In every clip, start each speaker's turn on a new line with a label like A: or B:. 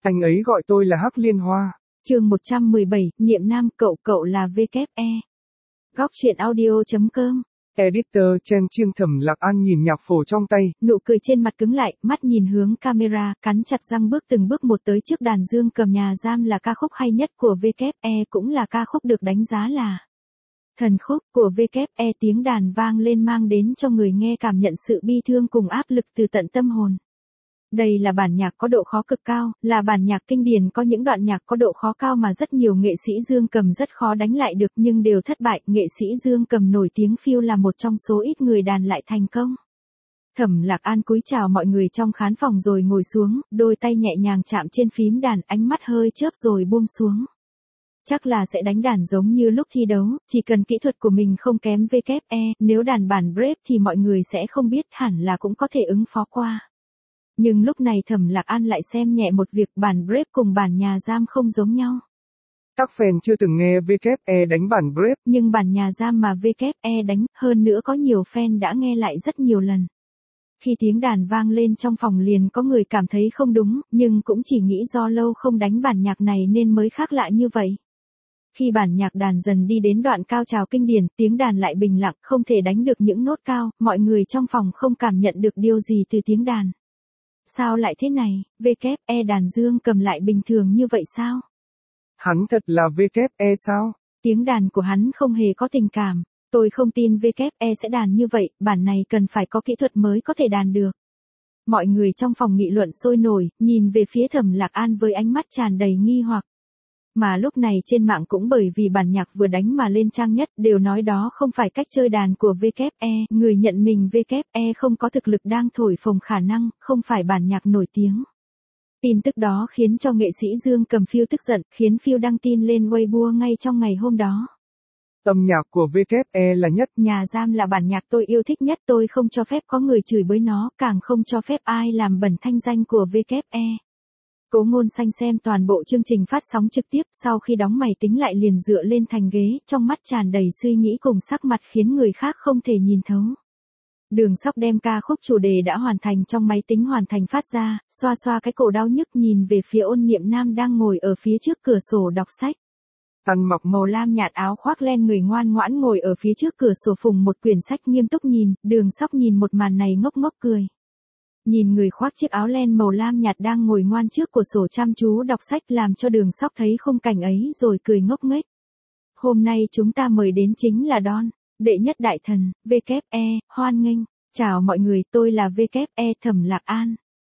A: Anh ấy gọi tôi là Hắc Liên Hoa.
B: Chương 117, Niệm Nam, cậu là WE. Góc truyện audio.com.
A: Editor Chen Chiêng. Thẩm Lạc An nhìn nhạc phổ trong tay,
B: Nụ cười trên mặt cứng lại, mắt nhìn hướng camera, cắn chặt răng bước từng bước một tới trước đàn dương cầm. Nhà giam là ca khúc hay nhất của WE, cũng là ca khúc được đánh giá là thần khúc của WE. Tiếng đàn vang lên mang đến cho người nghe cảm nhận sự bi thương cùng áp lực từ tận tâm hồn. Đây là bản nhạc có độ khó cực cao, là bản nhạc kinh điển có những đoạn nhạc có độ khó cao mà rất nhiều nghệ sĩ dương cầm rất khó đánh lại được nhưng đều thất bại. Nghệ sĩ dương cầm nổi tiếng Phil là một trong số ít người đàn lại thành công. Thẩm Lạc An cúi chào mọi người trong khán phòng rồi ngồi xuống, đôi tay nhẹ nhàng chạm trên phím đàn, ánh mắt hơi chớp rồi buông xuống. Chắc là sẽ đánh đàn giống như lúc thi đấu, chỉ cần kỹ thuật của mình không kém WE, nếu đàn bản Brave thì mọi người sẽ không biết, hẳn là cũng có thể ứng phó qua. Nhưng lúc này Thẩm Lạc An lại xem nhẹ một việc, bản Brave cùng bản nhà giam không giống nhau.
A: Các fan chưa từng nghe WE đánh bản Brave,
B: nhưng bản nhà giam mà WE đánh, hơn nữa có nhiều fan đã nghe lại rất nhiều lần. Khi tiếng đàn vang lên trong phòng liền có người cảm thấy không đúng, nhưng cũng chỉ nghĩ do lâu không đánh bản nhạc này nên mới khác lạ như vậy. Khi bản nhạc đàn dần đi đến đoạn cao trào kinh điển, tiếng đàn lại bình lặng, không thể đánh được những nốt cao, mọi người trong phòng không cảm nhận được điều gì từ tiếng đàn. Sao lại thế này, WE đàn dương cầm lại bình thường như vậy sao?
A: Hắn thật là WE sao?
B: Tiếng đàn của hắn không hề có tình cảm. Tôi không tin WE sẽ đàn như vậy, bản này cần phải có kỹ thuật mới có thể đàn được. Mọi người trong phòng nghị luận sôi nổi, nhìn về phía Thẩm Lạc An với ánh mắt tràn đầy nghi hoặc. Mà lúc này trên mạng cũng bởi vì bản nhạc vừa đánh mà lên trang nhất, đều nói đó không phải cách chơi đàn của WE, người nhận mình WE không có thực lực đang thổi phồng khả năng, không phải bản nhạc nổi tiếng. Tin tức đó khiến cho nghệ sĩ Dương Cầm Phil tức giận, khiến Phil đăng tin lên Weibo ngay trong ngày hôm đó.
A: Âm nhạc của WE là nhất.
B: Nhà giam là bản nhạc tôi yêu thích nhất, tôi không cho phép có người chửi bới nó, càng không cho phép ai làm bẩn thanh danh của WE. Cố Ngôn Xanh xem toàn bộ chương trình phát sóng trực tiếp, sau khi đóng máy tính lại liền dựa lên thành ghế, trong mắt tràn đầy suy nghĩ cùng sắc mặt khiến người khác không thể nhìn thấu. Đường Sóc đem ca khúc chủ đề đã hoàn thành trong máy tính hoàn thành phát ra, xoa xoa cái cổ đau nhức nhìn về phía Ôn Niệm Nam đang ngồi ở phía trước cửa sổ đọc sách.
A: Ăn mặc
B: màu lam nhạt, áo khoác len, người ngoan ngoãn ngồi ở phía trước cửa sổ phùng một quyển sách nghiêm túc nhìn, Đường Sóc nhìn một màn này ngốc ngốc cười. Nhìn người khoác chiếc áo len màu lam nhạt đang ngồi ngoan trước cửa sổ chăm chú đọc sách làm cho Đường Sóc thấy khung cảnh ấy rồi cười ngốc nghếch. Hôm nay chúng ta mời đến chính là Don, đệ nhất đại thần, WE, hoan nghênh. Chào mọi người, tôi là WE Thẩm Lạc An.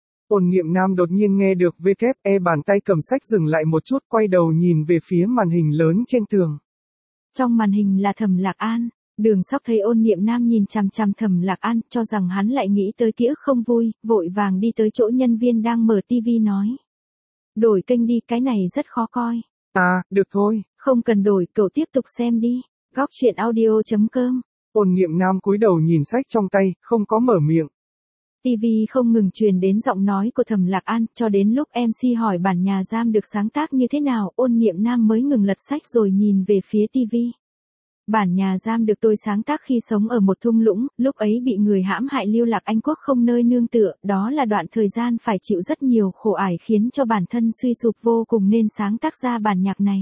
A: Ôn Niệm Nam đột nhiên nghe được WE, bàn tay cầm sách dừng lại một chút, quay đầu nhìn về phía màn hình lớn trên tường.
B: Trong màn hình là Thẩm Lạc An. Đường Sóc thấy Ôn Niệm Nam nhìn chằm chằm Thẩm Lạc An, cho rằng hắn lại nghĩ tới ký ức không vui, vội vàng đi tới chỗ nhân viên đang mở tivi nói. Đổi kênh đi, cái này rất khó coi.
A: À, được thôi.
B: Không cần đổi, cậu tiếp tục xem đi. Góc truyện audio.com.
A: Ôn Niệm Nam cúi đầu nhìn sách trong tay, không có mở miệng.
B: TV không ngừng truyền đến giọng nói của Thẩm Lạc An, cho đến lúc MC hỏi bản nhà giam được sáng tác như thế nào, Ôn Niệm Nam mới ngừng lật sách rồi nhìn về phía TV. Bản nhà giam được tôi sáng tác khi sống ở một thung lũng, lúc ấy bị người hãm hại lưu lạc Anh quốc không nơi nương tựa, đó là đoạn thời gian phải chịu rất nhiều khổ ải khiến cho bản thân suy sụp vô cùng nên sáng tác ra bản nhạc này.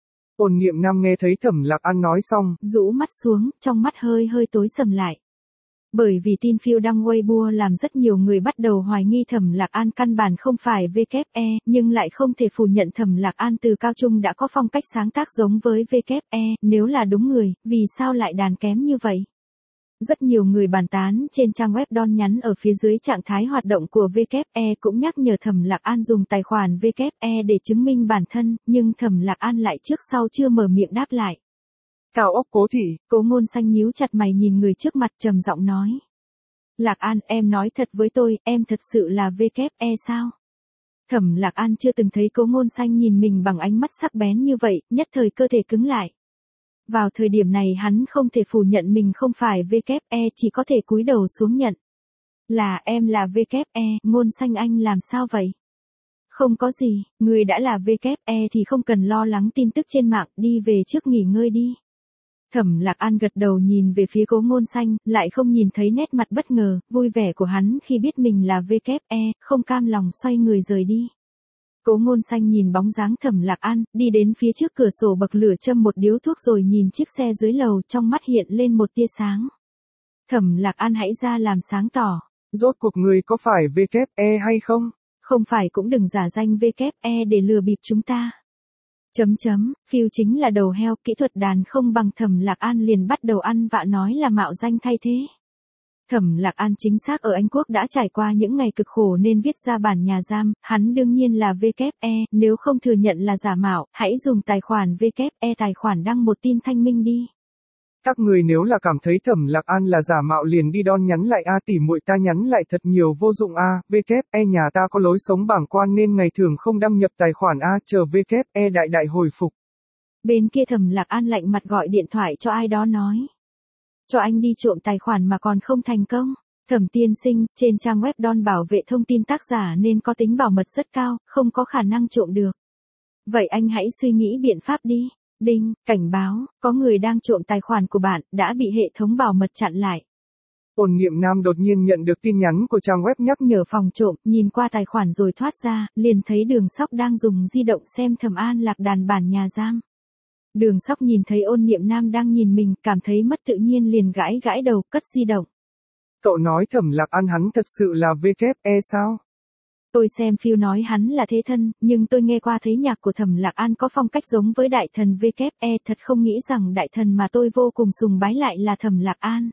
A: Ôn Niệm Nam nghe thấy Thẩm Lạc An nói xong,
B: rũ mắt xuống, trong mắt hơi tối sầm lại. Bởi vì tin Phil đăng Weibo làm rất nhiều người bắt đầu hoài nghi Thẩm Lạc An căn bản không phải WE, nhưng lại không thể phủ nhận Thẩm Lạc An từ cao trung đã có phong cách sáng tác giống với WE, nếu là đúng người, vì sao lại đàn kém như vậy? Rất nhiều người bàn tán trên trang web Don nhắn ở phía dưới trạng thái hoạt động của WE cũng nhắc nhở Thẩm Lạc An dùng tài khoản WE để chứng minh bản thân, nhưng Thẩm Lạc An lại trước sau chưa mở miệng đáp lại.
A: Cao ốc Cố Thị.
B: Cố Ngôn Xanh nhíu chặt mày nhìn người trước mặt trầm giọng nói. Lạc An, em nói thật với tôi, em thật sự là WE sao? Thẩm Lạc An chưa từng thấy Cố Ngôn Xanh nhìn mình bằng ánh mắt sắc bén như vậy, nhất thời cơ thể cứng lại. Vào thời điểm này hắn không thể phủ nhận mình không phải WE, chỉ có thể cúi đầu xuống nhận. Là em là WE, Ngôn Xanh anh làm sao vậy? Không có gì, người đã là WE thì không cần lo lắng tin tức trên mạng, đi về trước nghỉ ngơi đi. Thẩm Lạc An gật đầu nhìn về phía Cố Ngôn Xanh, lại không nhìn thấy nét mặt bất ngờ, vui vẻ của hắn khi biết mình là WE, không cam lòng xoay người rời đi. Cố Ngôn Xanh nhìn bóng dáng Thẩm Lạc An, đi đến phía trước cửa sổ bậc lửa châm một điếu thuốc rồi nhìn chiếc xe dưới lầu, trong mắt hiện lên một tia sáng. Thẩm Lạc An hãy ra làm sáng tỏ.
A: Rốt cuộc người có phải WE hay không?
B: Không phải cũng đừng giả danh WE để lừa bịp chúng ta. Phiêu chính là đầu heo, kỹ thuật đàn không bằng. Thẩm Lạc An liền bắt đầu ăn vạ nói là mạo danh thay thế. Thẩm Lạc An chính xác ở Anh Quốc đã trải qua những ngày cực khổ nên viết ra bản nhà giam, hắn đương nhiên là WE, nếu không thừa nhận là giả mạo, hãy dùng tài khoản WE tài khoản đăng một tin thanh minh đi.
A: Các người nếu là cảm thấy Thẩm Lạc An là giả mạo liền đi đon nhắn lại tỉ muội ta nhắn lại thật nhiều vô dụng WE nhà ta có lối sống bảng quan nên ngày thường không đăng nhập tài khoản chờ WE đại hồi phục.
B: Bên kia Thẩm Lạc An lạnh mặt gọi điện thoại cho ai đó nói. Cho anh đi trộm tài khoản mà còn không thành công. Thẩm tiên sinh, trên trang web Don bảo vệ thông tin tác giả nên có tính bảo mật rất cao, không có khả năng trộm được. Vậy anh hãy suy nghĩ biện pháp đi. Đinh, cảnh báo, có người đang trộm tài khoản của bạn, đã bị hệ thống bảo mật chặn lại.
A: Ôn Niệm Nam đột nhiên nhận được tin nhắn của trang web nhắc
B: nhở phòng trộm, nhìn qua tài khoản rồi thoát ra, liền thấy Đường Sóc đang dùng di động xem Thẩm An Lạc đàn bản nhà giam. Đường Sóc nhìn thấy Ôn Niệm Nam đang nhìn mình, cảm thấy mất tự nhiên liền gãi đầu, cất di động.
A: Cậu nói Thẩm Lạc An hắn thật sự là WE sao?
B: Tôi xem phiêu nói hắn là thế thân, nhưng tôi nghe qua thấy nhạc của Thẩm Lạc An có phong cách giống với đại thần WE, thật không nghĩ rằng đại thần mà tôi vô cùng sùng bái lại là Thẩm Lạc An.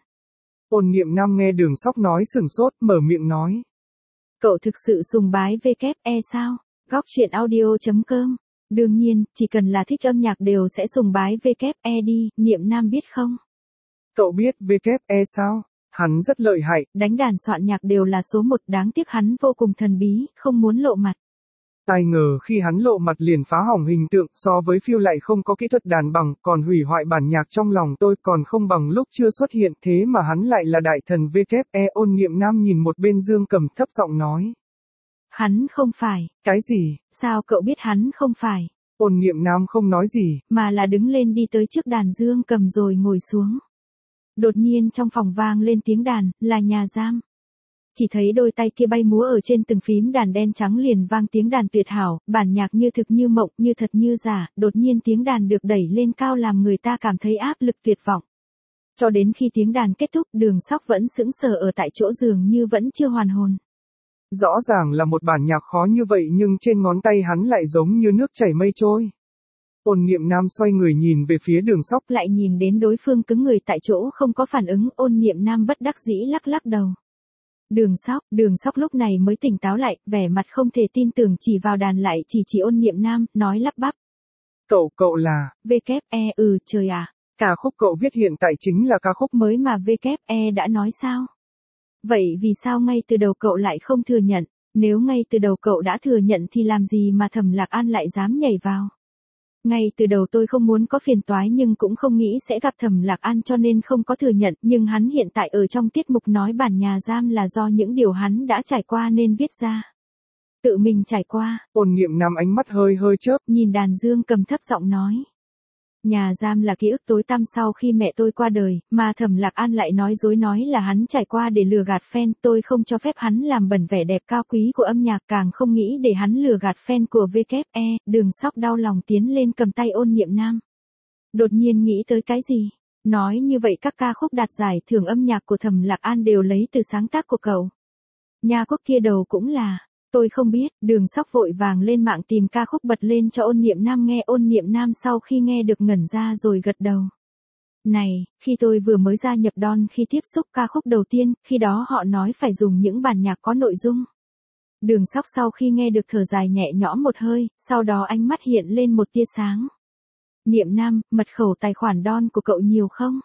A: Ôn Niệm Nam nghe Đường Sóc nói sửng sốt, mở miệng nói.
B: Cậu thực sự sùng bái WE sao? Góc truyện audio.com. Đương nhiên, chỉ cần là thích âm nhạc đều sẽ sùng bái WE đi, Niệm Nam biết không?
A: Cậu biết WE sao? Hắn rất lợi hại.
B: Đánh đàn soạn nhạc đều là số 1, đáng tiếc hắn vô cùng thần bí, không muốn lộ mặt.
A: Ai ngờ khi hắn lộ mặt liền phá hỏng hình tượng, so với phiêu lại không có kỹ thuật đàn bằng, còn hủy hoại bản nhạc trong lòng tôi còn không bằng lúc chưa xuất hiện, thế mà hắn lại là đại thần WE. Ôn Niệm Nam nhìn một bên Dương Cầm thấp giọng nói.
B: Hắn không phải.
A: Cái gì?
B: Sao cậu biết hắn không phải?
A: Ôn Niệm Nam không nói gì,
B: mà là đứng lên đi tới trước đàn Dương Cầm rồi ngồi xuống. Đột nhiên trong phòng vang lên tiếng đàn, là nhà giam. Chỉ thấy đôi tay kia bay múa ở trên từng phím đàn đen trắng liền vang tiếng đàn tuyệt hảo, bản nhạc như thực như mộng, như thật như giả, đột nhiên tiếng đàn được đẩy lên cao làm người ta cảm thấy áp lực tuyệt vọng. Cho đến khi tiếng đàn kết thúc, Đường Sóc vẫn sững sờ ở tại chỗ dường như vẫn chưa hoàn hồn.
A: Rõ ràng là một bản nhạc khó như vậy nhưng trên ngón tay hắn lại giống như nước chảy mây trôi. Ôn Niệm Nam xoay người nhìn về phía Đường Sóc,
B: lại nhìn đến đối phương cứng người tại chỗ không có phản ứng, Ôn Niệm Nam bất đắc dĩ lắc đầu. Đường Sóc lúc này mới tỉnh táo lại, vẻ mặt không thể tin tưởng chỉ vào đàn lại chỉ Ôn Niệm Nam, nói lắp bắp.
A: Cậu là...
B: WE, trời à.
A: Ca khúc cậu viết hiện tại chính là ca khúc
B: mới mà WE đã nói sao? Vậy vì sao ngay từ đầu cậu lại không thừa nhận? Nếu ngay từ đầu cậu đã thừa nhận thì làm gì mà Thẩm Lạc An lại dám nhảy vào? Ngay từ đầu tôi không muốn có phiền toái nhưng cũng không nghĩ sẽ gặp Thẩm Lạc An cho nên không có thừa nhận, nhưng hắn hiện tại ở trong tiết mục nói bản nhà giam là do những điều hắn đã trải qua nên viết ra. Tự mình trải qua.
A: Ôn Niệm Nam ánh mắt hơi chớp,
B: nhìn đàn Dương Cầm thấp giọng nói. Nhà giam là ký ức tối tăm sau khi mẹ tôi qua đời, mà Thẩm Lạc An lại nói dối nói là hắn trải qua để lừa gạt fan, tôi không cho phép hắn làm bẩn vẻ đẹp cao quý của âm nhạc, càng không nghĩ để hắn lừa gạt fan của WE. Đường Sóc đau lòng tiến lên cầm tay Ôn Niệm Nam. Đột nhiên nghĩ tới cái gì? Nói như vậy các ca khúc đạt giải thưởng âm nhạc của Thẩm Lạc An đều lấy từ sáng tác của cậu. Nhà quốc kia đầu cũng là. Tôi không biết, Đường Sóc vội vàng lên mạng tìm ca khúc bật lên cho Ôn Niệm Nam nghe. Ôn Niệm Nam sau khi nghe được ngẩn ra rồi gật đầu. Này, khi tôi vừa mới gia nhập Don khi tiếp xúc ca khúc đầu tiên, khi đó họ nói phải dùng những bản nhạc có nội dung. Đường Sóc sau khi nghe được thở dài nhẹ nhõm một hơi, sau đó ánh mắt hiện lên một tia sáng. Niệm Nam, mật khẩu tài khoản Don của cậu nhiều không?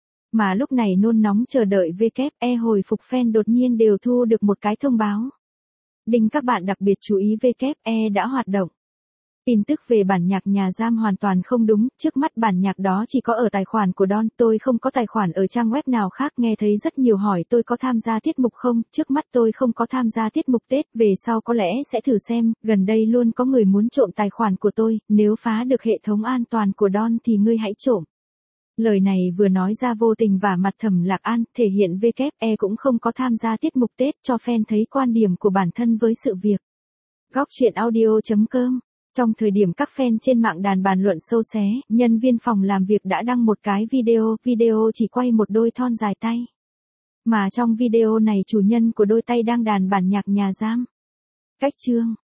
B: Mà lúc này nôn nóng chờ đợi WE hồi phục fan đột nhiên đều thu được một cái thông báo. Đinh, các bạn đặc biệt chú ý WE đã hoạt động. Tin tức về bản nhạc nhà giam hoàn toàn không đúng, trước mắt bản nhạc đó chỉ có ở tài khoản của Don, tôi không có tài khoản ở trang web nào khác. Nghe thấy rất nhiều hỏi tôi có tham gia tiết mục không, trước mắt tôi không có tham gia tiết mục Tết, về sau có lẽ sẽ thử xem, gần đây luôn có người muốn trộm tài khoản của tôi, nếu phá được hệ thống an toàn của Don thì ngươi hãy trộm. Lời này vừa nói ra vô tình vả mặt Thẩm Lạc An, thể hiện WE cũng không có tham gia tiết mục Tết cho fan thấy quan điểm của bản thân với sự việc. Góc truyện audio.com. Trong thời điểm các fan trên mạng đàn bàn luận sâu xé, nhân viên phòng làm việc đã đăng một cái video chỉ quay một đôi thon dài tay. Mà trong video này chủ nhân của đôi tay đang đàn bản nhạc nhà giam. Cách chương